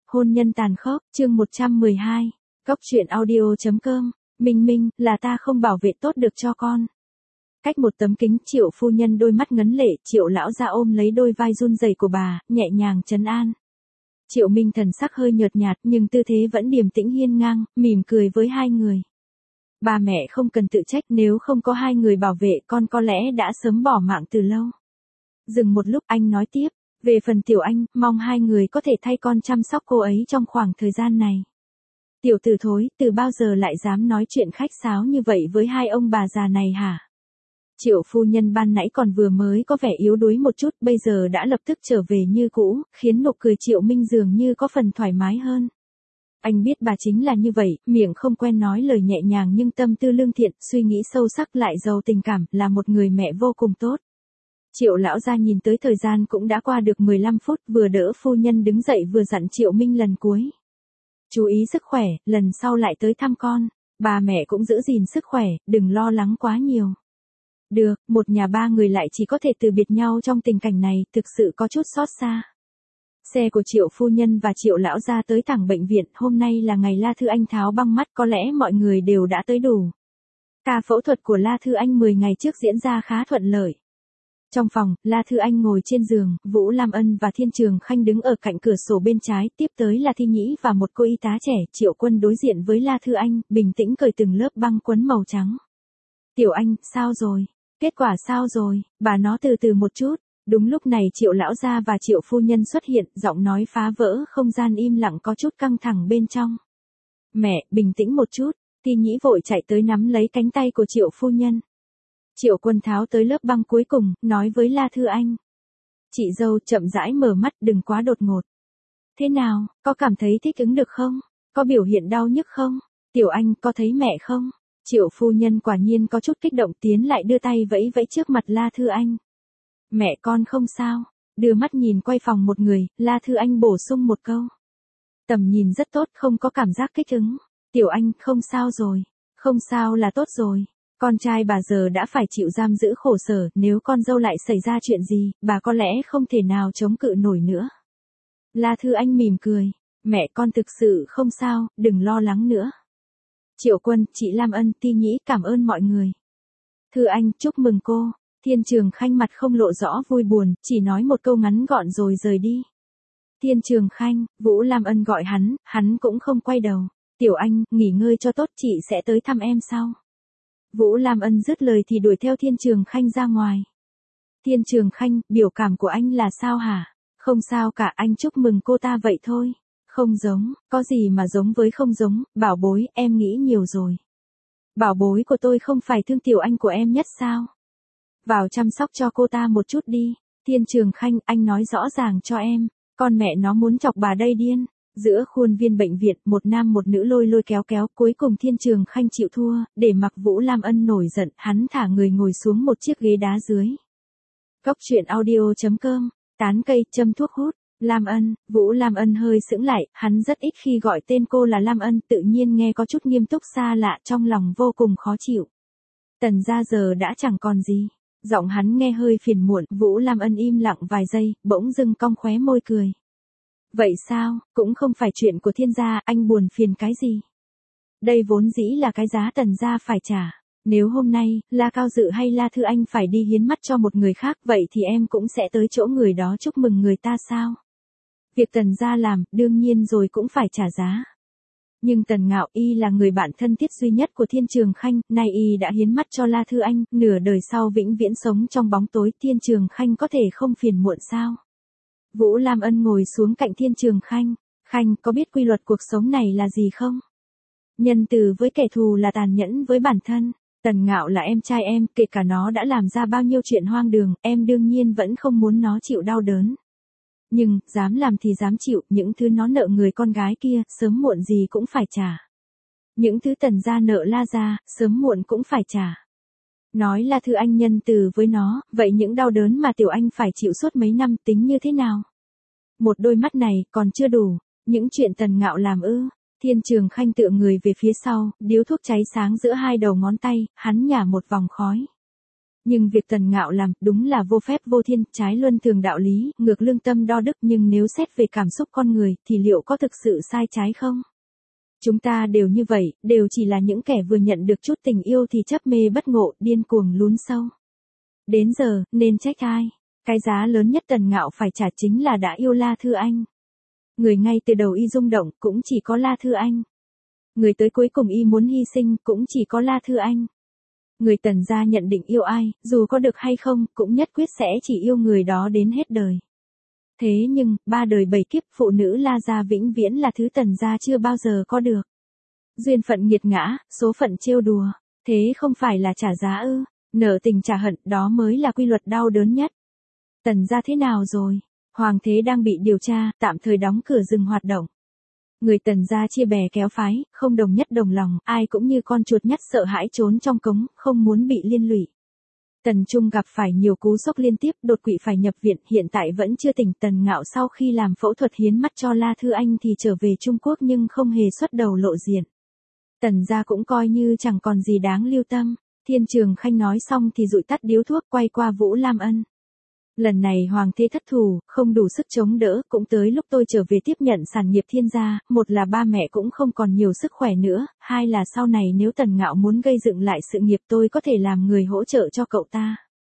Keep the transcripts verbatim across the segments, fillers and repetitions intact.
Hôn nhân tàn khốc, chương một trăm mười hai. Cốc truyện audio chấm com. Minh Minh, là ta không bảo vệ tốt được cho con. Cách một tấm kính, Triệu phu nhân đôi mắt ngấn lệ, Triệu lão gia ôm lấy đôi vai run rẩy của bà, nhẹ nhàng trấn an. Triệu Minh thần sắc hơi nhợt nhạt nhưng tư thế vẫn điềm tĩnh hiên ngang, mỉm cười với hai người. Ba mẹ không cần tự trách, nếu không có hai người bảo vệ con có lẽ đã sớm bỏ mạng từ lâu. Dừng một lúc anh nói tiếp, về phần Tiểu Anh, mong hai người có thể thay con chăm sóc cô ấy trong khoảng thời gian này. Tiểu tử thối, từ bao giờ lại dám nói chuyện khách sáo như vậy với hai ông bà già này hả? Triệu phu nhân ban nãy còn vừa mới có vẻ yếu đuối một chút, bây giờ đã lập tức trở về như cũ, khiến nụ cười Triệu Minh dường như có phần thoải mái hơn. Anh biết bà chính là như vậy, miệng không quen nói lời nhẹ nhàng nhưng tâm tư lương thiện, suy nghĩ sâu sắc lại giàu tình cảm, là một người mẹ vô cùng tốt. Triệu lão gia nhìn tới thời gian cũng đã qua được mười lăm phút, vừa đỡ phu nhân đứng dậy vừa dặn Triệu Minh lần cuối. Chú ý sức khỏe, lần sau lại tới thăm con, bà mẹ cũng giữ gìn sức khỏe, đừng lo lắng quá nhiều. Được, một nhà ba người lại chỉ có thể từ biệt nhau trong tình cảnh này, thực sự có chút xót xa. Xe của Triệu phu nhân và Triệu lão gia tới thẳng bệnh viện, hôm nay là ngày La Thư Anh tháo băng mắt, có lẽ mọi người đều đã tới đủ. Ca phẫu thuật của La Thư Anh mười ngày trước diễn ra khá thuận lợi. Trong phòng, La Thư Anh ngồi trên giường, Vũ Lam Ân và Thiên Trường Khanh đứng ở cạnh cửa sổ bên trái, tiếp tới là Thi Nhĩ và một cô y tá trẻ. Triệu Quân đối diện với La Thư Anh, bình tĩnh cởi từng lớp băng quấn màu trắng. Tiểu Anh, sao rồi? Kết quả sao rồi? Bà nó từ từ một chút. Đúng lúc này Triệu lão gia và Triệu phu nhân xuất hiện, giọng nói phá vỡ không gian im lặng có chút căng thẳng bên trong. Mẹ, bình tĩnh một chút. Thi Nhĩ vội chạy tới nắm lấy cánh tay của Triệu phu nhân. Triệu Quân tháo tới lớp băng cuối cùng, nói với La Thư Anh. Chị dâu, chậm rãi mở mắt, đừng quá đột ngột. Thế nào, có cảm thấy thích ứng được không? Có biểu hiện đau nhức không? Tiểu Anh, có thấy mẹ không? Triệu phu nhân quả nhiên có chút kích động, tiến lại đưa tay vẫy vẫy trước mặt La Thư Anh. Mẹ con không sao. Đưa mắt nhìn quay phòng một người, La Thư Anh bổ sung một câu. Tầm nhìn rất tốt, không có cảm giác kích ứng. Tiểu Anh, không sao rồi. Không sao là tốt rồi. Con trai bà giờ đã phải chịu giam giữ khổ sở, nếu con dâu lại xảy ra chuyện gì, bà có lẽ không thể nào chống cự nổi nữa. La Thư Anh mỉm cười. Mẹ con thực sự không sao, đừng lo lắng nữa. Triệu Quân, chị Lam Ân, Ti Nhĩ, cảm ơn mọi người. Thư Anh, chúc mừng cô. Thiên Trường Khanh mặt không lộ rõ vui buồn, chỉ nói một câu ngắn gọn rồi rời đi. Thiên Trường Khanh, Vũ Lam Ân gọi hắn, hắn cũng không quay đầu. Tiểu Anh, nghỉ ngơi cho tốt, chị sẽ tới thăm em sau. Vũ Lam Ân dứt lời thì đuổi theo Thiên Trường Khanh ra ngoài. Thiên Trường Khanh, biểu cảm của anh là sao hả? Không sao cả, anh chúc mừng cô ta vậy thôi. Không giống, có gì mà giống với không giống, bảo bối, em nghĩ nhiều rồi. Bảo bối của tôi không phải thương Tiểu Anh của em nhất sao? Vào chăm sóc cho cô ta một chút đi. Thiên Trường Khanh, anh nói rõ ràng cho em, con mẹ nó muốn chọc bà đây điên. Giữa khuôn viên bệnh viện, một nam một nữ lôi lôi kéo kéo, cuối cùng Thiên Trường Khanh chịu thua, để mặc Vũ Lam Ân nổi giận, hắn thả người ngồi xuống một chiếc ghế đá dưới. Cốc truyện audio chấm com, tán cây, châm thuốc hút, Lam Ân, Vũ Lam Ân hơi sững lại, hắn rất ít khi gọi tên cô là Lam Ân, tự nhiên nghe có chút nghiêm túc xa lạ, trong lòng vô cùng khó chịu. Tần gia giờ đã chẳng còn gì. Giọng hắn nghe hơi phiền muộn, Vũ Lam Ân im lặng vài giây, bỗng dưng cong khóe môi cười. Vậy sao, cũng không phải chuyện của Thiên gia, anh buồn phiền cái gì? Đây vốn dĩ là cái giá Tần gia phải trả. Nếu hôm nay, La Cao Dự hay La Thư Anh phải đi hiến mắt cho một người khác, vậy thì em cũng sẽ tới chỗ người đó chúc mừng người ta sao? Việc Tần gia làm, đương nhiên rồi cũng phải trả giá. Nhưng Tần Ngạo Y là người bạn thân thiết duy nhất của Thiên Trường Khanh, nay Y đã hiến mắt cho La Thư Anh, nửa đời sau vĩnh viễn sống trong bóng tối, Thiên Trường Khanh có thể không phiền muộn sao? Vũ Lam Ân ngồi xuống cạnh Thiên Trường Khanh. Khanh, có biết quy luật cuộc sống này là gì không? Nhân từ với kẻ thù là tàn nhẫn với bản thân. Tần Ngạo là em trai em, kể cả nó đã làm ra bao nhiêu chuyện hoang đường, em đương nhiên vẫn không muốn nó chịu đau đớn. Nhưng, dám làm thì dám chịu, những thứ nó nợ người con gái kia, sớm muộn gì cũng phải trả. Những thứ Tần gia nợ La gia, sớm muộn cũng phải trả. Nói là Thư Anh nhân từ với nó, vậy những đau đớn mà Tiểu Anh phải chịu suốt mấy năm tính như thế nào? Một đôi mắt này, còn chưa đủ. Những chuyện Tần Ngạo làm ư? Thiên Trường Khanh tựa người về phía sau, điếu thuốc cháy sáng giữa hai đầu ngón tay, hắn nhả một vòng khói. Nhưng việc Tần Ngạo làm, đúng là vô phép vô thiên, trái luân thường đạo lý, ngược lương tâm đo đức, nhưng nếu xét về cảm xúc con người, thì liệu có thực sự sai trái không? Chúng ta đều như vậy, đều chỉ là những kẻ vừa nhận được chút tình yêu thì chấp mê bất ngộ, điên cuồng lún sâu. Đến giờ, nên trách ai? Cái giá lớn nhất Tần Ngạo phải trả chính là đã yêu La Thư Anh. Người ngay từ đầu y rung động, cũng chỉ có La Thư Anh. Người tới cuối cùng y muốn hy sinh, cũng chỉ có La Thư Anh. Người Tần gia nhận định yêu ai, dù có được hay không, cũng nhất quyết sẽ chỉ yêu người đó đến hết đời. Thế nhưng, ba đời bảy kiếp, phụ nữ La gia vĩnh viễn là thứ Tần gia chưa bao giờ có được. Duyên phận nghiệt ngã, số phận trêu đùa, thế không phải là trả giá ư? Nợ tình trả hận, đó mới là quy luật đau đớn nhất. Tần gia thế nào rồi? Hoàng thế đang bị điều tra, tạm thời đóng cửa dừng hoạt động. Người Tần gia chia bè kéo phái, không đồng nhất đồng lòng, ai cũng như con chuột nhất sợ hãi trốn trong cống, không muốn bị liên lụy. Tần Trung gặp phải nhiều cú sốc liên tiếp, đột quỵ phải nhập viện, hiện tại vẫn chưa tỉnh. Tần Ngạo sau khi làm phẫu thuật hiến mắt cho La Thư Anh thì trở về Trung Quốc nhưng không hề xuất đầu lộ diện. Tần gia cũng coi như chẳng còn gì đáng lưu tâm. Thiên Trường Khanh nói xong thì dụi tắt điếu thuốc, quay qua Vũ Lam Ân. Lần này hoàng thế thất thủ, không đủ sức chống đỡ, cũng tới lúc tôi trở về tiếp nhận sản nghiệp Thiên gia, một là ba mẹ cũng không còn nhiều sức khỏe nữa, hai là sau này nếu Tần Ngạo muốn gây dựng lại sự nghiệp tôi có thể làm người hỗ trợ cho cậu ta.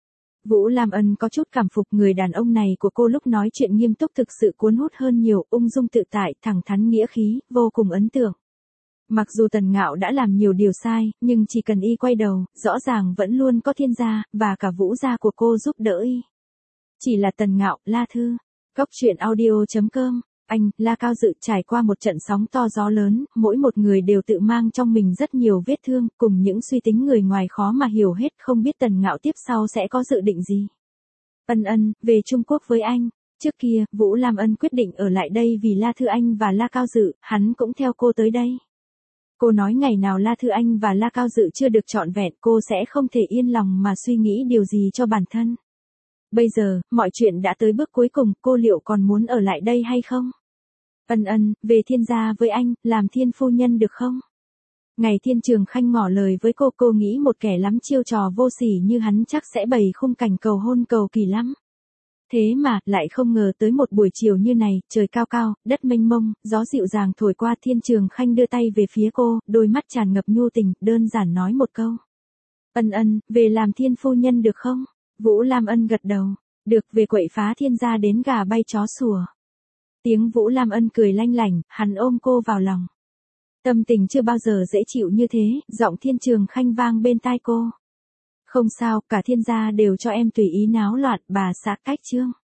Vũ Lam Ân có chút cảm phục người đàn ông này của cô, lúc nói chuyện nghiêm túc thực sự cuốn hút hơn nhiều, ung dung tự tại, thẳng thắn nghĩa khí, vô cùng ấn tượng. Mặc dù Tần Ngạo đã làm nhiều điều sai, nhưng chỉ cần y quay đầu, rõ ràng vẫn luôn có Thiên gia, và cả Vũ gia của cô giúp đỡ y. Chỉ là Tần Ngạo, La Thư. Góc truyện audio chấm com. Anh, La Cao Dự trải qua một trận sóng to gió lớn, mỗi một người đều tự mang trong mình rất nhiều vết thương, cùng những suy tính người ngoài khó mà hiểu hết, không biết Tần Ngạo tiếp sau sẽ có dự định gì. Ân Ân, về Trung Quốc với anh. Trước kia, Vũ Lam Ân quyết định ở lại đây vì La Thư Anh và La Cao Dự, hắn cũng theo cô tới đây. Cô nói ngày nào La Thư Anh và La Cao Dự chưa được trọn vẹn, cô sẽ không thể yên lòng mà suy nghĩ điều gì cho bản thân. Bây giờ, mọi chuyện đã tới bước cuối cùng, cô liệu còn muốn ở lại đây hay không? Ân Ân, về Thiên gia với anh, làm Thiên phu nhân được không? Ngày Thiên Trường Khanh ngỏ lời với cô, cô nghĩ một kẻ lắm chiêu trò vô sỉ như hắn chắc sẽ bày khung cảnh cầu hôn cầu kỳ lắm. Thế mà, lại không ngờ tới một buổi chiều như này, trời cao cao, đất mênh mông, gió dịu dàng thổi qua, Thiên Trường Khanh đưa tay về phía cô, đôi mắt tràn ngập nhu tình, đơn giản nói một câu. Ân Ân, về làm Thiên phu nhân được không? Vũ Lam Ân gật đầu. Được, về quậy phá Thiên gia đến gà bay chó sủa. Tiếng Vũ Lam Ân cười lanh lảnh, hắn ôm cô vào lòng. Tâm tình chưa bao giờ dễ chịu như thế, giọng Thiên Trường Khanh vang bên tai cô. Không sao, cả Thiên gia đều cho em tùy ý náo loạn, bà xã cách chương.